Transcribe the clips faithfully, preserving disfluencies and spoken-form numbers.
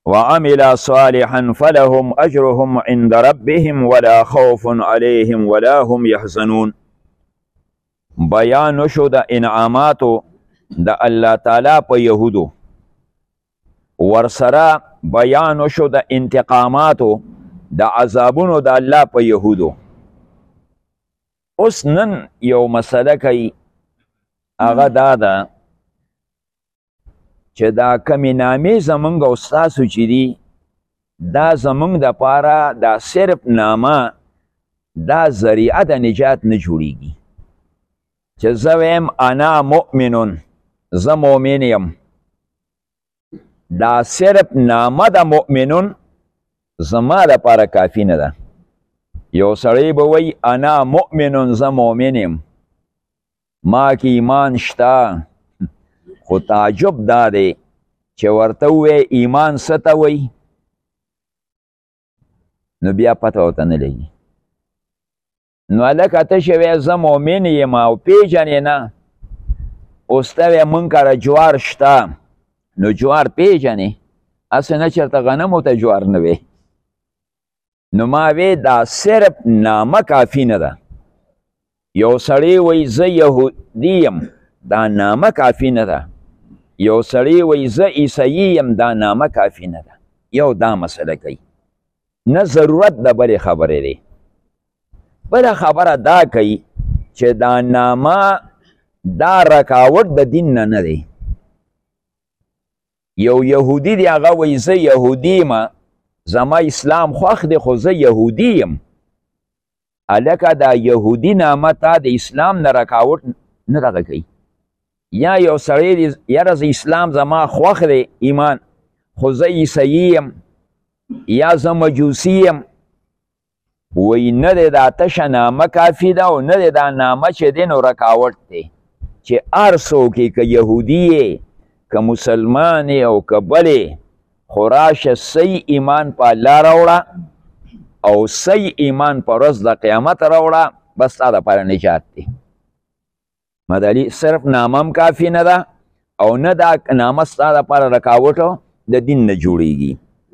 وعمل صالحا فلهم اجرهم عند ربهم ولا خوف عليهم ولا هم يحزنون. بیان شو د انعاماتو د الله تعالی په یهودو، ورسره بیان شو د انتقاماتو د عذابونو د الله په یهودو. اوس نن یو مسله کوي، هغه دا ده چې دا کمې نامې زمونږ او ستاسو چې دي، دا زمونږ دپاره دا صرف نامه دا ذریعه د نجات نه جوړیږي. چې زه ویم انا مؤمنون، زه مؤمن یم، دا صرف نامه د مؤمنون زما دپاره کافي نه ده. یو سړی به وی انا مؤمنون، زه مؤمن یم، ما کې ایمان شته، خو تعجب دا دی چې ورته ووایې ایمان څه ته وایي، نو بیا پته ورته نه لګي. نو هلکه ته چې وایې زه مؤمن یم او پېژنې نه، اوس ته وایې مونږ کره جوار شته، نو جوار پېژنې، هسې نه چېرته غنمو ته جوار نه وی. نو ما وی دا صرف نامه کافي نه ده. یو سړی وایي زه یهودي یم، دا نامه کافي نه ده. یو سړی وایي زه عیسوي یم، دا نامه کافي نه ده. یو دا مسله کوي، نه ضرورت د بلې خبرې دی. بله خبره دا کوي چې دا نامه دا رکاوټ د دین نه نه دی. یو یهودي دی، هغه وایي زه یهودي یم، زما اسلام خوښ دی، خو زه یهودي یم. هلکه دا یهودي نامه تا د اسلام نه رکاوټ نه دغه کوي. یا یو سړی دی یاره زه اسلام زما خوښ دی ایمان، خو زه عیسوي یم یا زه مجوسي یم، وایي نه دی دا تشه نامه کافي ده، او نه دی دا نامه چې دی نو رکاوټ دی. چې هر څوک یې که یهودي یې که مسلمان یې او که بل یې، خو راشه صحیح ایمان په الله راوړه او صحیح ایمان په ورځ د قیامت راوړه، بس تا دپاره نجات دی. مدلي صرف نامه هم کافي نه ده، او نه دا نامه ستا دپاره رکاوټ د دین نه جوړیږي.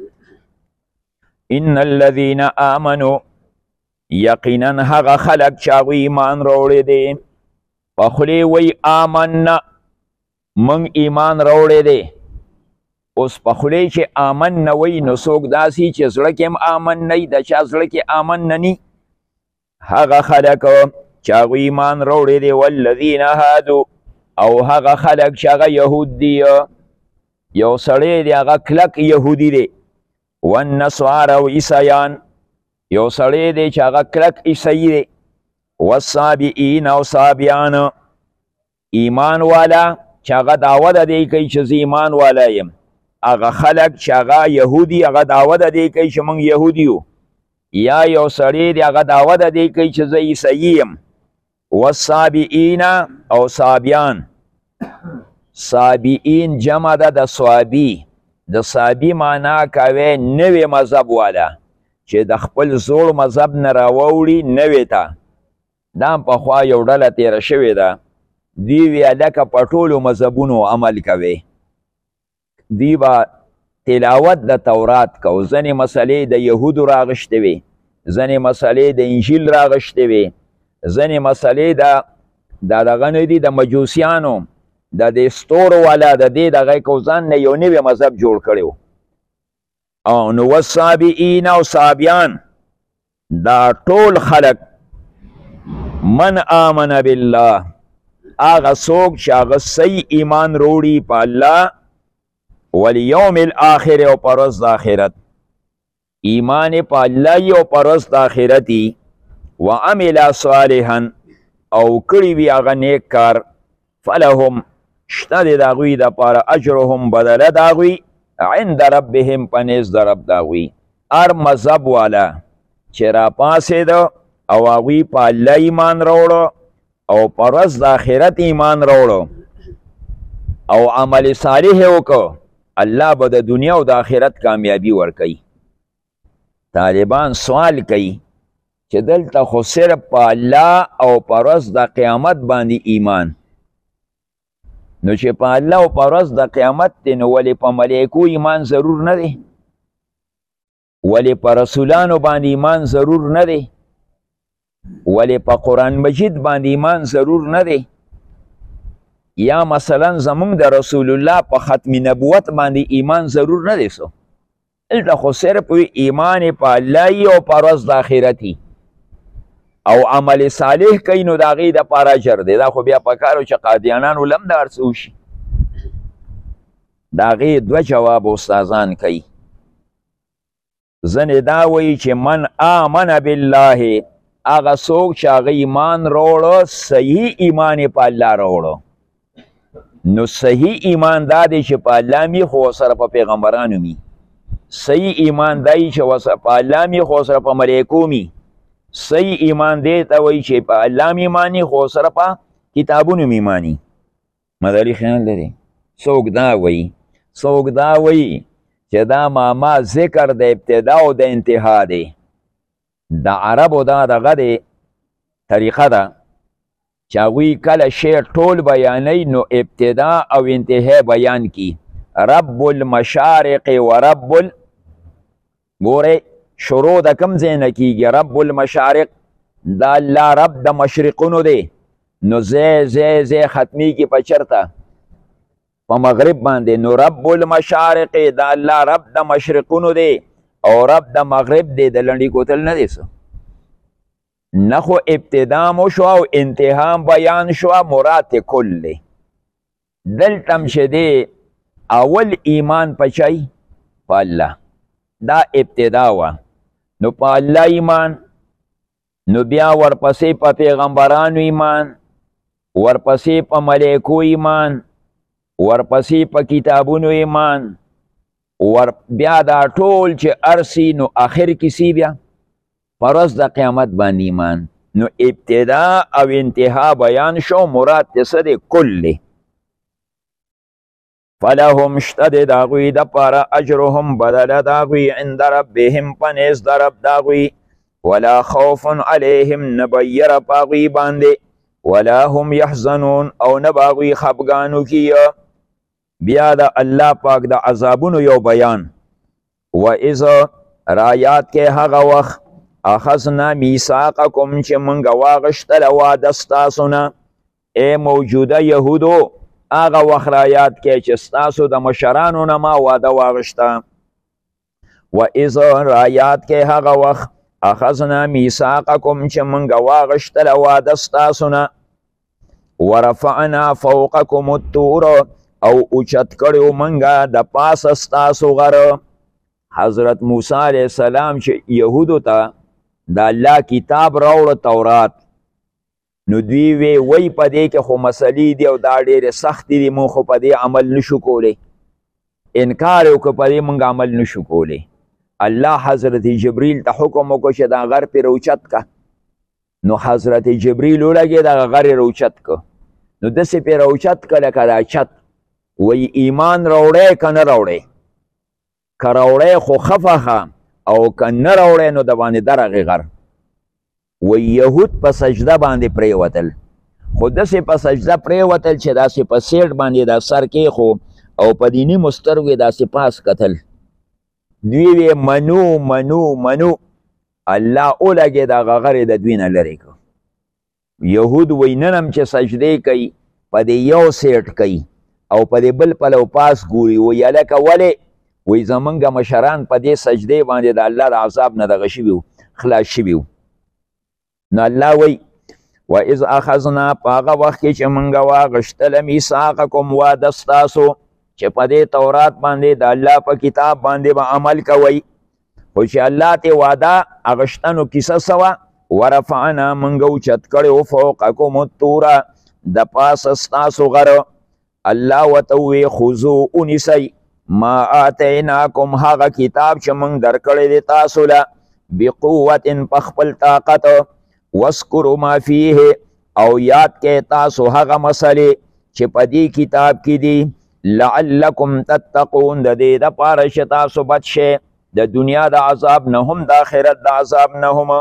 ان الذین آمنوا، یقینا هغه خلک چې هغوی ایمان راوړی دی، په خولې وایي آمنا، موږ ایمان راوړی دی. اوس په خولې چې آمن نه وایي، نو څوک داسې چې زړه کې هم آمن نه وي، د چا زړه کې آمن نه ني. هغه خلک چې هغوی ایمان راوړی دی، والذین هادو، او هغه خلک چې هغه یهود دي. یو سړی دی هغه کلک یهودي دی. والنصارى او عیسیان، یو سړی دی چې هغه کلک عیسوي دی. والصابئین او صابیان، ایمان والا چې هغه دعوه د دې کوي چې زه ایمان والا یم. هغه خلک چې هغه یهودي، هغه دعوه د دې کوي چې موږ یهودي یو. یا یو سړی دی هغه دعوه د دې کوي چې زه عیسوي یم. والصابئین او صابیان، صابئین جمع ده د صابي. د صابي معنا کوي نوې مذهب والا، چې د خپل زوړ مذهب نه راووړي نوې ته. دا هم پخوا یو ډله تېره شوې ده، دی وی هلکه په ټولو مذهبونو عمل کوي، دی به تلاوت د تورات کو، ځینې مسلې د یهودو راغشتې وي، ځینې مسلې د انجیل راغشتې وي، ځینې مسلې د دغه نه دي د مجوسیانو د دې ستورو والا د دې دغه کو ځان نه یو نوی مذهب جوړ کړی و. او نو والصابئین او صابیان، دا ټول خلق من آمن بالله، هغه څوک چې هغه صحیح ایمان روړي په الله، والیوم الاخر، او په ورځ د آخرت، ایمان په الله یې او په ورځ د آخرت یې. وعمل صالحا، او کړي وي هغه نیک کار، فلهم، شته دی د هغوی دپاره اجرهم، بدله د هغوی، عند ربهم، په نزد د رب د هغوی. هر مذهب والا چې راپاڅېده او هغوی په الله ایمان راوړه او په ورځ د آخرت ایمان راوړه او عمل صالح یې وکړه، الله به د دنیا او د آخرت کامیابي ورکوي. طالبان سوال کوي چې دلته خو صرف په الله او په ورځ د قیامت باندې ایمان، نو چې په الله او په ورځ د قیامت دی، نو ولې په ملایکو ایمان ضرور نه دی؟ ولې په رسولانو باندې ایمان ضرور نه دی؟ ولې په قرآن مجید باندې ایمان ضرور نه دی؟ یا مثلا زمونږ د رسول الله په ختم نبوت باندې ایمان ضرور نه دی؟ سو دلته خو صرف وي ایمان په الله او په ورځ د آخرتي او عمل صالح کوي نو د هغې دپاره اجر دی. دا خو بیا پکار و چې قادیانانو لم د هر څه وشي. د هغې دوه جواب استادان کوي. ځنې دا وایي چې من آمن بالله، هغه څوک چې هغه ایمان راوړه صحیح ایمان یې په الله راوړه. نو صحیح ایمان دا دی چې په الله می خو سره په پیغمبرانو می. صحیح ایمان دی چې وسره په الله می خو سره په ملایکو می. صحیح ایمان دی ته وایي چې په الله می مانی خو سره په کتابونو می مانی. مداري خیال لري. څوک دا وایي څوک دا وایي چې دا ماما ذکر د ابتدا او د انتها دی. د عربو دا دغه دی طریقه ده چې هغوی کله شی ټول بیانوي نو ابتدا او انتها بیان کی. رب المشارق و رب ال ګورئ شروع د کوم ځای نه کیږي؟ رب المشارق دا الله رب د مشرقونو دی، نو ځای ځای ځای ختمیږي په چرته؟ په مغرب باندې. نو رب المشارق دا الله رب د مشرقونو دی او رب د مغرب دی، د لنډي کوتل نه دی. څه نه خو ابتدا مو شو او انتها بیان شو، مراد کل دی. دلته هم چې دی اول ایمان په چای؟ په الله. دا ابتدا وه. نو په الله ایمان، نو بیا ورپسې په پیغمبرانو ایمان، ورپسې په ملایکو ایمان، ورپسې په کتابونو ایمان، ور بیا دا ټول چې ارسی نو آخر کسی بیا په ورځ د قیامت باندې ایمان. نو ابتدا او انتها بیان شو، مراد د څه دی؟ کل دی. فلهم شته د هغوی دپاره اجرهم بدله د هغوی عند ربهم په نزد د رب د هغوی، ولا خوف علیهم نه به یره په هغوی باندې، ولا هم یحزنون او نه به هغوی خفګانو کیه. بیا د الله پاک د عذابونو یو بیان. و اذا رایات کې هغه وخت اخذنا میثاقکم چې موږ واغشتله واده ستاسو نه، ای موجوده یهودو، هغه وخت رایات کې چې ستاسو د مشرانو نه ما واده واغشته. و اذا رایات کې هغه وخت اخذنا میثاقکم چې موږ واغشتله واده ستاسو نه، ورفعنا فوقکم الطور او اوچت کړو منګه د پاسه ستاسو غره. حضرت موسی علیه السلام چې یهودو ته د الله کتاب راوړه تورات، نو دوی وی وی په دې کې خو مسلې دي او دا ډېرې سختې دي، مونږ خو په دې عمل نشو کولی. انکار یې وکړه په دې مونږ عمل نشو کولی. الله حضرت جبریل ته حکم وکړو چې دا غر پې راوچت که. نو حضرت جبریل ولګېد هغه غر یې راوچت که. نو داسې پې راوچت که لکه دا چت. وی ایمان راوړی که نه راوړی؟ که راوړی خو خفه او که نه راوړی نو د باندې درغې غر. و یهود په سجده باندې پریوتل، خو داسې په سجده پریوتل چې داسې په سیټ باندې دا سر کېښو او په دیني مسترګو یې داسې پاس کتل. دوی وی منو منو منو. الله ولګېد هغه غر یې د دوی نه لرې کړ. یهود وی نن هم چې سجدې کوي په دې یو سیټ کوي او په دې بل پلو پاس ګوري. وی هلکه ولې؟ وی زمونږ مشران په دې سجدې باندې د الله د عذاب نه دغه شوي وو، خلاص شوي وو. نو الله وی و اذ اخذنا په هغه وخت کې چې موږ واغشتله میثاقکم واده ستاسو چې په دې تورات باندې د الله په کتاب باندې به عمل کوئ. خو چې الله ته واده اغشتنو کیسه څه وه؟ ورفعنا موږ اوچت کړی فوقکم الطوره د پاسه ستاسو غره. الله ورته ووی خذو ونیسئ ما آتیناکم هغه کتاب چې موږ درکړی دی تاسو له بقوت په خپل طاقت، واسکروا ما فیه او یاد کې تاسو هغه مسلې چې په دې کتاب کې دي، لعلکم تتقون د دې دپاره چې تاسو بچ شئ د دنیا د عذاب نه هم د آخرت د عذاب نه هم.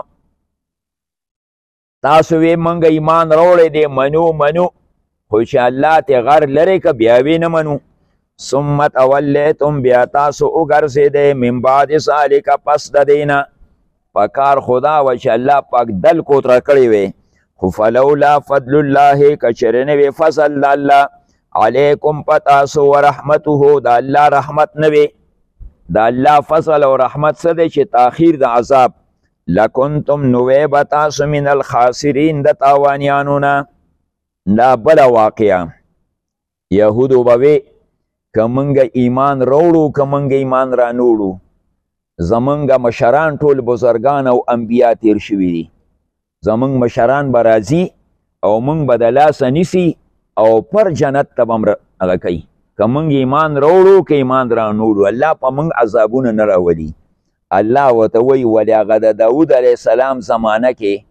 تاسو وی موږ ایمان راوړی دی، منو منو، خو چې الله ته غر لرې که بیا وی نه منو. ثم تولیتم بیا تاسو وګرځېدئ من بعد ذلک پس د دې نه په کار خدا و چې الله پاک دل کوتره کړې وې خو فلولا فضل الله که چېرې نه وې فضل د الله علیکم په تاسو ورحمته د الله رحمت نه وې د الله فضل او رحمت څه دی چې تاخیر د عذاب لکنتم نو وې به تاسو من الخاسرین د تاوانیانو نه دا بله واقعه یهودو به وې که موږ ایمان راوړو که موږ ایمان را نوړو زمونږ مشران ټول بزرگان او انبیا تیر شوي دي زمونږ مشران به راځي او موږ به د لاسه نیسي او پر جنت ته به هم هغه کوي که موږ ایمان راوړو که ایمان را نوړو الله په موږ عذابونه نه راولي الله ورته وایي ولې هغه د داود علیه السلام زمانه کې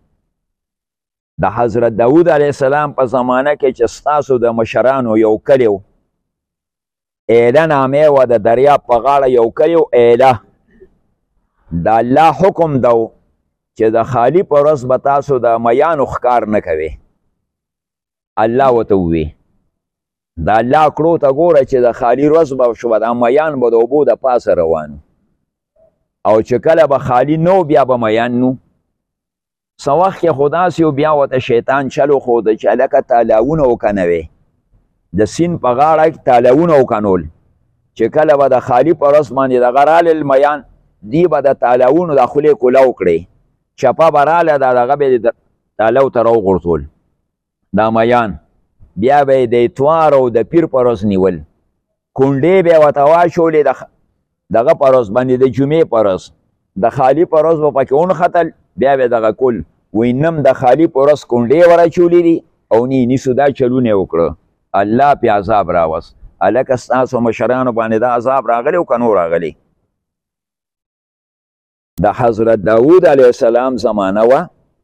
د حضرت داود علیه السلام په زمانه کې چې ستاسو د مشرانو یو کلی و ایله نامې وه د دریاب په غاړه یو کلی و ایله د الله حکم دو چې د خالی په ورځ به تاسو د میانو ښکار نه کوئ الله ورته ووی د الله کړو ته ګوره چې د خالی ورځ به شوه دا میان به د اوبو د پاسه روان او چې کله به خالی نو بیا به میان نو څه وخت کې خو داسې و بیا ورته شیطان چل وښوده چې هلکه تالاونه وکنوې د سیند په غاړه کې تالاونه وکنول چې کله به د خالی په ورځ باندې دغه رالل میان دی به د تالاونو د خولې کولاو کړی چپه به راله دا دغه به د تالو ته راوغورځول دا میان بیا به یې د اتوار او د پیر په ورځ نیول کونډې به یې ورته واچولې دغه په ورځ باندې د جمعې په ورځ د خالي په ورځ به پکې ونښتل بیا به یې دغه کول وایي نم د خالي په ورځ کونډې ور اچولې دي او نه یې نیسو دا چلونه یې وکړه الله پې عذاب راوست هلکه ستاسو مشرانو باندې دا عذاب راغلی او که نو راغلی د حضرت داود علیه السلام زمانه وه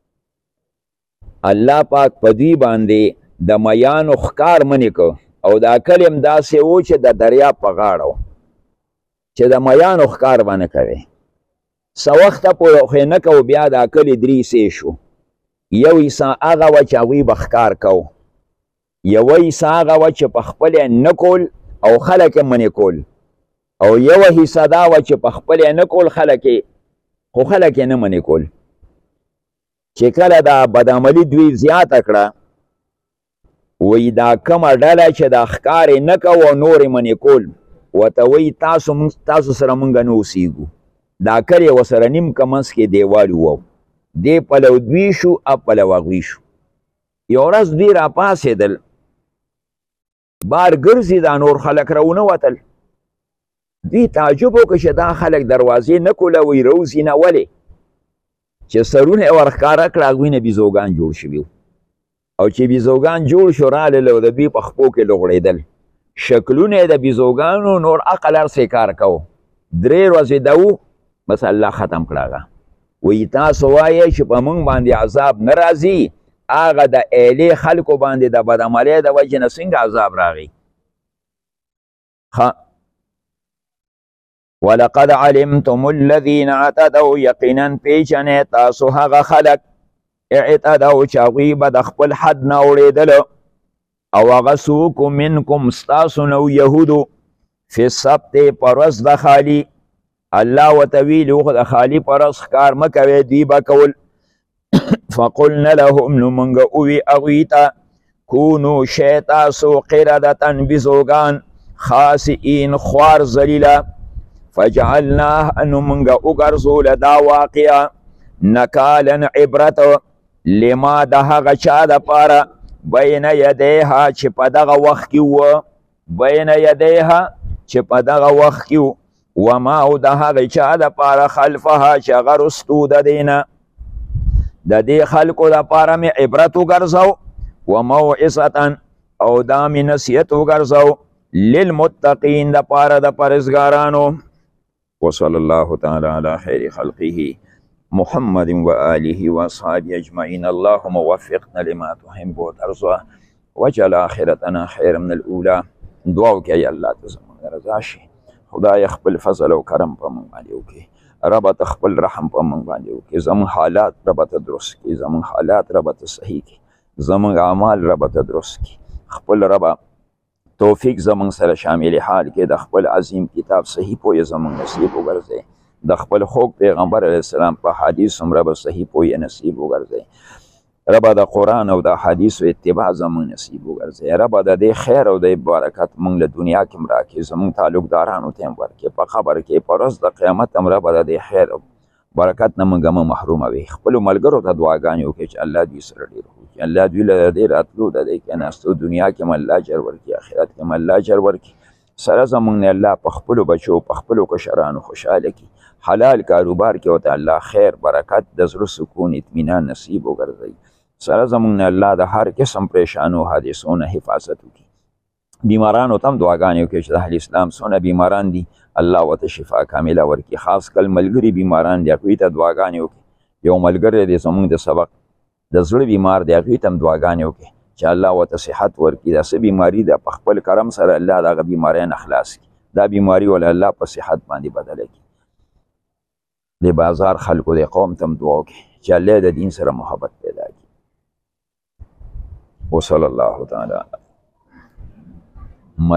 الله پاک په دوی باندې د میانو ښکار منې که او دا کلی هم داسې و چې د دریاب په غاړه و چې د میانو ښکار به نه کوې څه وخته پورې خو نه کوو بیا دا کلی درې حصې شو یو حصه هغه وه چې هغوی به ښکار کوو یوه حصه هغه وه چې په خپل یې نه کول او خلک یې منې کول او یوه حصه دا وه چې په خپل یې نه کول خلک یې خو خلک یې نه منې کول چې کله دا بدعملي دوی زیاته کړه وایي دا کومه ډله چې دا ښکار یې نه کوو او نور یې منې کول ورته وایي تاسو تاسو سره مونږ نه اوسېږو دا کلی ورسره نیم که منځ کې دیوال وو دې پلو دوی شو اب پلو هغوی شو یو ورځ دوی راپاڅېدل بار ګرځي دا نور خلک راونه وتل دوی تعجب وکړه چې دا خلک دروازې نه کولوي روځي نه ولې چې سرونه یې ورښکاره کړه هغوی نه بیزوګان جوړ شوي او چې بیزوګان جوړ شو رالل او د دوی په خپو کې لغړېدل شکلونه یې د بیزوګانو نور عقل هر څه کار کوو درې ورځې ده و بس الله ختم کړه هغه وایي تاسو وایئ چې په موږ باندې عذاب نه راځي هغه د ایلې خلکو باندې د بدعملۍ د وجې نه څنګه عذاب راغی ولقد علمتم الذين اعتدوا یقینا پیژنئ تاسو هغه خلک اعتدوا چې هغوی به د خپل حد نه اوړېدله او هغه څوک منکم ستاسو نه یهودو فی السبت په ورځ د خالي الله ورته ویلي و خو د خالي په ورځ ښکار مه کوئ دوی به کول فقلنا لهم نو موږ ووي هغوی ته کونو شئ تاسو قردة بیزوګان خاسئین خوار ذلیله فجعلناه نو موږ وګرځوله دا واقعه نکالا عبرت لما د هغه چا دپاره بین یدیها چې په دغه وخت کې وه بین یدیها چې په دغه وخت کې و وما او د هغې چا دپاره خلفها چې هغه رستو د دې نه د دې خلکو دپاره مې عبرت وګرځو وموعظة او دا مې نصیحت وګرځو للمتقین دپاره د پرهیزګارانو وصلی الله تعالی علی خیر خلقه محمد وآله واصحابه اجمعین اللهم وفقنا لما تحب وترضى واجعل آخرتنا خیر من الاولى دعا وکړئ الله ته زموږ رضا شي خدای خپل فضل او کرم په موږ باندې وکړي رب ته خپل رحم په موږ باندې وکړي زموږ حالات رب ته درست کړي زموږ حالات رب ته صحیح کړي زموږ اعمال رب ته درست کړي خپل رب توفیق زمونږ سره شامل حال کې د خپل عظیم کتاب صحیح پوهه زمونږ نصیب وګرځي د خپل خوږ پیغمبر علیه السلام په حدیث هم رب صحیح پوهه نصیب وګرځي رب د قرآن او د حدیث اتباع زمونږ نصیب وګرځي رب د دې خیر او د برکت مونږ له دنیا کې هم راکړي زمونږ تعلقدارانو ته هم ورکړي په قبر کې په ورځ د قیامت هم رب د دې خیر او برکت نه مونږ هم محرومه وي خپلو ملګرو ته دعاګانې وکړي چې الله دوی سره ډېر وکړي الله دوی له دې راتلو د دې کېناستو دنیا کې هم الله اجر ورکړي آخرت کې هم الله اجر ورکړي سره زمونږ نه الله په خپلو بچو په خپلو کشرانو خوشحاله کړي حلال کاروبار کې ورته الله خیر برکت د زړه سکون اطمینان نصیب وګرځوي سره زمونږ نه الله د هر قسم پریشانو حادثو نه حفاظت وکړي بیمارانو ته هم دعاګانې وکړي چې د اهل اسلام څونه بیماران دي الله ورته شفا کامله ورکړي خاص کل ملګري بیماران دي هغوی ته دعاګانې وکړي یو ملګری دی زمونږ د سبق د زړه بیمار دی هغوی ته هم دعاګانې وکړي چې الله ورته صحت ورکړي دا څه بیماري ده په خپل کرم سره الله د هغه بیماریان خلاص کړي دا بیماري ولا الله په صحت باندې بدله کړي د بازار خلکو د قوم ته هم دعا وکړي چې الله د دین سره محبت پیدا کړي وصلی الله تعالی